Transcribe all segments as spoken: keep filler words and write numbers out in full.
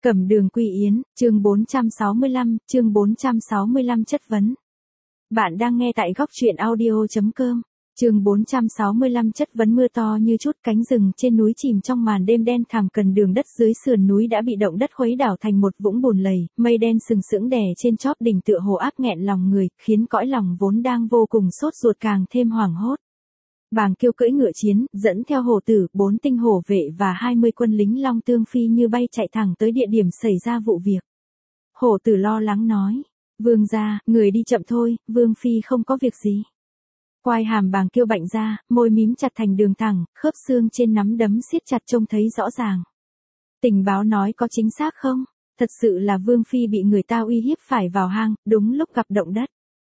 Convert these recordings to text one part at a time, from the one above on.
Cẩm Đường Quy Yến, chương bốn trăm sáu mươi lăm, chương bốn trăm sáu mươi lăm chất vấn. Bạn đang nghe tại góc truyện audio chấm com. Chương bốn trăm sáu mươi lăm chất vấn. Mưa to như chút, cánh rừng trên núi chìm trong màn đêm đen thẳm. Cần đường đất dưới sườn núi đã bị động đất khuấy đảo thành một vũng bùn lầy, mây đen sừng sững đè trên chóp đỉnh tựa hồ áp nghẹn lòng người, khiến cõi lòng vốn đang vô cùng sốt ruột càng thêm hoảng hốt. Bàng Kiêu cưỡi ngựa chiến, dẫn theo hổ tử, bốn tinh hổ vệ và hai mươi quân lính Long Tương phi như bay chạy thẳng tới địa điểm xảy ra vụ việc. Hổ tử lo lắng nói, vương gia, người đi chậm thôi, vương phi không có việc gì. Quai hàm Bàng Kiêu bạnh ra, môi mím chặt thành đường thẳng, khớp xương trên nắm đấm siết chặt trông thấy rõ ràng. Tình báo nói có chính xác không? Thật sự là vương phi bị người ta uy hiếp phải vào hang, đúng lúc gặp động đất.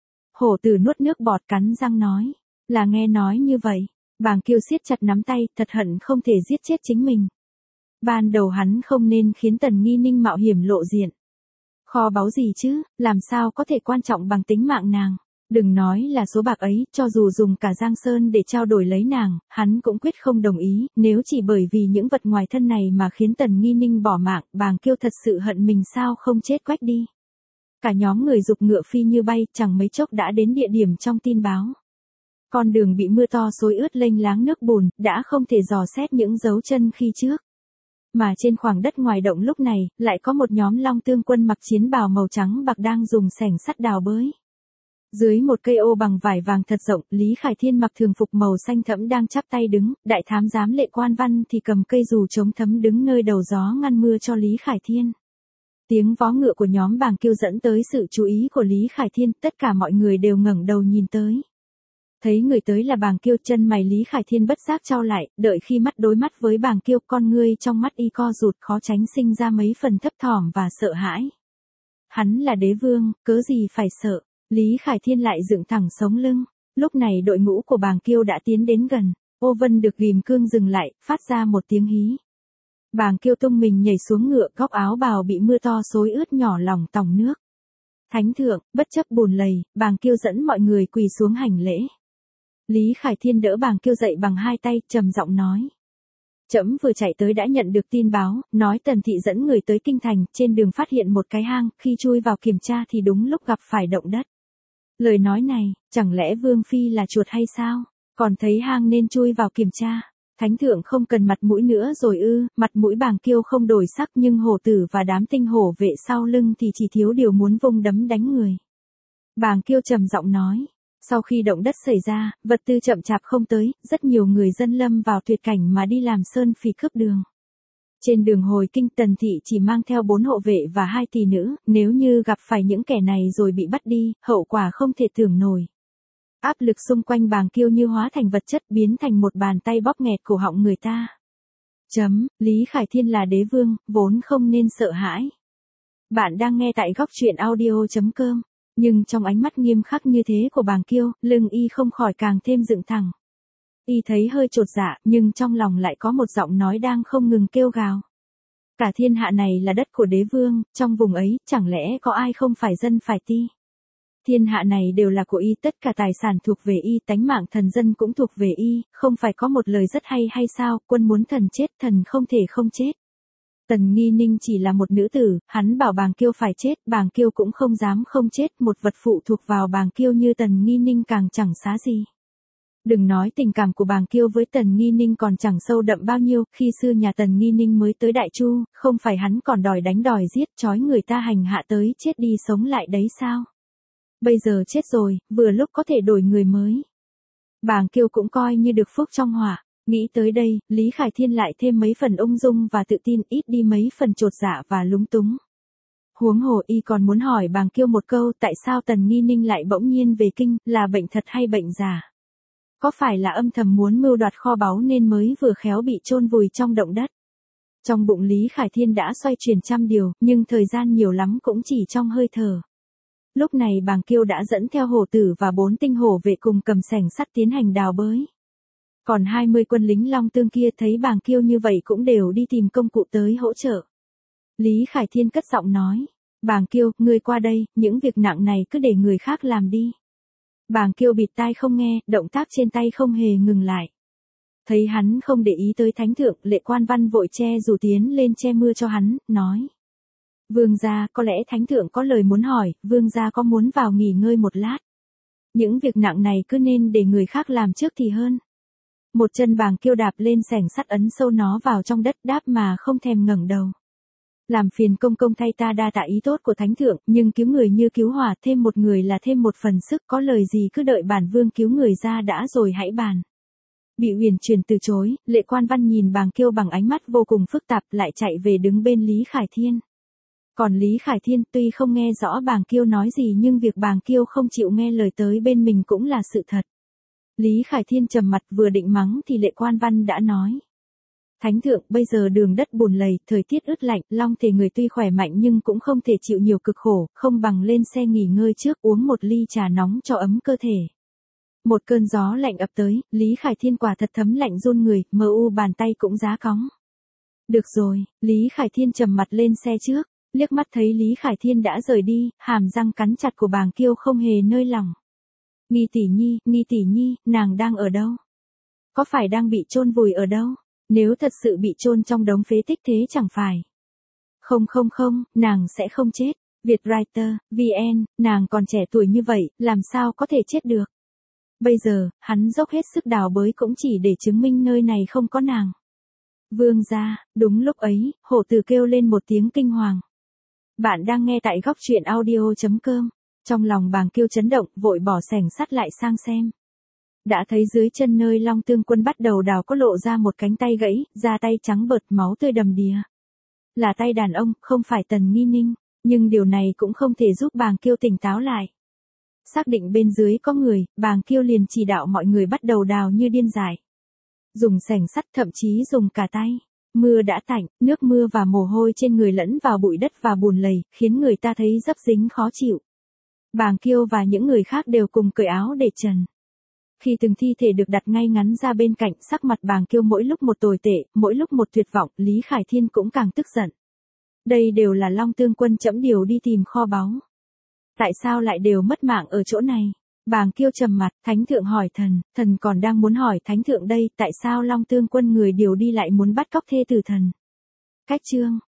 Hổ tử nuốt nước bọt cắn răng nói. Là nghe nói như vậy. Bàng Kiêu siết chặt nắm tay, thật hận không thể giết chết chính mình. Ban đầu hắn không nên khiến Tần Nghi Ninh mạo hiểm lộ diện. Kho báu gì chứ, làm sao có thể quan trọng bằng tính mạng nàng. Đừng nói là số bạc ấy, cho dù dùng cả Giang Sơn để trao đổi lấy nàng, hắn cũng quyết không đồng ý. Nếu chỉ bởi vì những vật ngoài thân này mà khiến Tần Nghi Ninh bỏ mạng, Bàng Kiêu thật sự hận mình sao không chết quách đi. Cả nhóm người giục ngựa phi như bay, chẳng mấy chốc đã đến địa điểm trong tin báo. Con đường bị mưa to xối ướt lênh láng nước bùn, đã không thể dò xét những dấu chân khi trước. Mà trên khoảng đất ngoài động lúc này, lại có một nhóm Long Tương quân mặc chiến bào màu trắng bạc đang dùng xẻng sắt đào bới. Dưới một cây ô bằng vải vàng thật rộng, Lý Khải Thiên mặc thường phục màu xanh thẫm đang chắp tay đứng, đại thám giám Lệ Quan Văn thì cầm cây dù chống thấm đứng nơi đầu gió ngăn mưa cho Lý Khải Thiên. Tiếng vó ngựa của nhóm Bàng Kiêu dẫn tới sự chú ý của Lý Khải Thiên, tất cả mọi người đều ngẩng đầu nhìn tới. Thấy người tới là Bàng Kiêu, chân mày Lý Khải Thiên bất giác chau lại, đợi khi mắt đối mắt với Bàng Kiêu, con ngươi trong mắt y co rụt, khó tránh sinh ra mấy phần thấp thỏm và sợ hãi. Hắn là đế vương, cớ gì phải sợ. Lý Khải Thiên lại dựng thẳng sống lưng. Lúc này đội ngũ của Bàng Kiêu đã tiến đến gần. Ô Vân được ghim cương dừng lại, phát ra một tiếng hí. Bàng Kiêu tung mình nhảy xuống ngựa, góc áo bào bị mưa to xối ướt nhỏ lòng tòng nước. Thánh thượng, bất chấp bùn lầy, Bàng Kiêu dẫn mọi người quỳ xuống hành lễ. Lý Khải Thiên đỡ Bàng Kiêu dậy bằng hai tay, trầm giọng nói. Trẫm vừa chạy tới đã nhận được tin báo, nói Tần thị dẫn người tới kinh thành, trên đường phát hiện một cái hang, khi chui vào kiểm tra thì đúng lúc gặp phải động đất. Lời nói này, chẳng lẽ Vương Phi là chuột hay sao? Còn thấy hang nên chui vào kiểm tra. Thánh thượng không cần mặt mũi nữa rồi ư? Mặt mũi Bàng Kiêu không đổi sắc, nhưng hổ tử và đám tinh hổ vệ sau lưng thì chỉ thiếu điều muốn vung đấm đánh người. Bàng Kiêu trầm giọng nói. Sau khi động đất xảy ra, vật tư chậm chạp không tới, rất nhiều người dân lâm vào tuyệt cảnh mà đi làm sơn phỉ cướp đường. Trên đường hồi kinh, Tần thị chỉ mang theo bốn hộ vệ và hai tỷ nữ, nếu như gặp phải những kẻ này rồi bị bắt đi, hậu quả không thể tưởng nổi. Áp lực xung quanh Bàng Kiêu như hóa thành vật chất, biến thành một bàn tay bóp nghẹt cổ họng người ta. Chấm, Lý Khải Thiên là đế vương, vốn không nên sợ hãi. Bạn đang nghe tại góc truyện audio chấm com. Nhưng trong ánh mắt nghiêm khắc như thế của Bàng Kiêu, lưng y không khỏi càng thêm dựng thẳng. Y thấy hơi chột dạ, nhưng trong lòng lại có một giọng nói đang không ngừng kêu gào. Cả thiên hạ này là đất của đế vương, trong vùng ấy, chẳng lẽ có ai không phải dân phải ti. Thiên hạ này đều là của y, tất cả tài sản thuộc về y, tánh mạng thần dân cũng thuộc về y, không phải có một lời rất hay hay sao, quân muốn thần chết, thần không thể không chết. Tần Nghi Ninh chỉ là một nữ tử, hắn bảo Bàng Kiêu phải chết, Bàng Kiêu cũng không dám không chết, một vật phụ thuộc vào Bàng Kiêu như Tần Nghi Ninh càng chẳng xá gì. Đừng nói tình cảm của Bàng Kiêu với Tần Nghi Ninh còn chẳng sâu đậm bao nhiêu, khi xưa nhà Tần Nghi Ninh mới tới Đại Chu, không phải hắn còn đòi đánh đòi giết, trói người ta hành hạ tới chết đi sống lại đấy sao? Bây giờ chết rồi, vừa lúc có thể đổi người mới. Bàng Kiêu cũng coi như được phúc trong họa. Nghĩ tới đây, Lý Khải Thiên lại thêm mấy phần ung dung và tự tin, ít đi mấy phần chột dạ và lúng túng. Huống hồ y còn muốn hỏi Bàng Kiêu một câu, tại sao Tần Nghi Ninh lại bỗng nhiên về kinh, là bệnh thật hay bệnh giả? Có phải là âm thầm muốn mưu đoạt kho báu nên mới vừa khéo bị chôn vùi trong động đất? Trong bụng Lý Khải Thiên đã xoay chuyển trăm điều, nhưng thời gian nhiều lắm cũng chỉ trong hơi thở. Lúc này Bàng Kiêu đã dẫn theo hổ tử và bốn tinh hổ vệ cùng cầm xẻng sắt tiến hành đào bới. Còn hai mươi quân lính Long Tương kia thấy Bàng Kiêu như vậy cũng đều đi tìm công cụ tới hỗ trợ. Lý Khải Thiên cất giọng nói. Bàng Kiêu, ngươi qua đây, những việc nặng này cứ để người khác làm đi. Bàng Kiêu bịt tai không nghe, động tác trên tay không hề ngừng lại. Thấy hắn không để ý tới thánh thượng, Lệ Quan Văn vội che dù tiến lên che mưa cho hắn, nói. Vương gia, có lẽ thánh thượng có lời muốn hỏi, vương gia có muốn vào nghỉ ngơi một lát? Những việc nặng này cứ nên để người khác làm trước thì hơn. Một chân Bàng Kiêu đạp lên xẻng sắt ấn sâu nó vào trong đất đáp mà không thèm ngẩng đầu. Làm phiền công công thay ta đa tạ ý tốt của thánh thượng, nhưng cứu người như cứu hỏa, thêm một người là thêm một phần sức, có lời gì cứ đợi bản vương cứu người ra đã rồi hãy bàn. Bị Uyển Chuyển từ chối, Lệ Quan Văn nhìn Bàng Kiêu bằng ánh mắt vô cùng phức tạp, lại chạy về đứng bên Lý Khải Thiên. Còn Lý Khải Thiên tuy không nghe rõ Bàng Kiêu nói gì nhưng việc Bàng Kiêu không chịu nghe lời tới bên mình cũng là sự thật. Lý Khải Thiên trầm mặt vừa định mắng thì Lệ Quan Văn đã nói. Thánh thượng, bây giờ đường đất bùn lầy, thời tiết ướt lạnh, long thể người tuy khỏe mạnh nhưng cũng không thể chịu nhiều cực khổ, không bằng lên xe nghỉ ngơi trước uống một ly trà nóng cho ấm cơ thể. Một cơn gió lạnh ập tới, Lý Khải Thiên quả thật thấm lạnh run người, mờ u bàn tay cũng giá cóng. Được rồi, Lý Khải Thiên trầm mặt lên xe trước, liếc mắt thấy Lý Khải Thiên đã rời đi, hàm răng cắn chặt của Bàng Kiêu không hề nơi lòng. Nghi tỷ nhi, Nghi tỷ nhi, nàng đang ở đâu? Có phải đang bị chôn vùi ở đâu? Nếu thật sự bị chôn trong đống phế tích thế chẳng phải. Không không không, nàng sẽ không chết. Vietwriter, vê en, nàng còn trẻ tuổi như vậy, làm sao có thể chết được? Bây giờ, hắn dốc hết sức đào bới cũng chỉ để chứng minh nơi này không có nàng. Vương gia, đúng lúc ấy, hổ tử kêu lên một tiếng kinh hoàng. Bạn đang nghe tại góc truyện audio chấm com. Trong lòng Bàng Kiêu chấn động, vội bỏ xẻng sắt lại sang xem. Đã thấy dưới chân nơi Long Tương Quân bắt đầu đào có lộ ra một cánh tay gãy, da tay trắng bợt máu tươi đầm đìa. Là tay đàn ông, không phải Tần Nghi Ninh, nhưng điều này cũng không thể giúp Bàng Kiêu tỉnh táo lại. Xác định bên dưới có người, Bàng Kiêu liền chỉ đạo mọi người bắt đầu đào như điên dại. Dùng xẻng sắt, thậm chí dùng cả tay. Mưa đã tạnh, nước mưa và mồ hôi trên người lẫn vào bụi đất và bùn lầy, khiến người ta thấy dấp dính khó chịu. Bàng Kiêu và những người khác đều cùng cởi áo để trần. Khi từng thi thể được đặt ngay ngắn ra bên cạnh, sắc mặt Bàng Kiêu mỗi lúc một tồi tệ, mỗi lúc một tuyệt vọng, Lý Khải Thiên cũng càng tức giận. Đây đều là Long Tương Quân trẫm điều đi tìm kho báu. Tại sao lại đều mất mạng ở chỗ này? Bàng Kiêu trầm mặt, thánh thượng hỏi thần, thần còn đang muốn hỏi thánh thượng đây, tại sao Long Tương Quân người điều đi lại muốn bắt cóc thê tử thần? Cách chương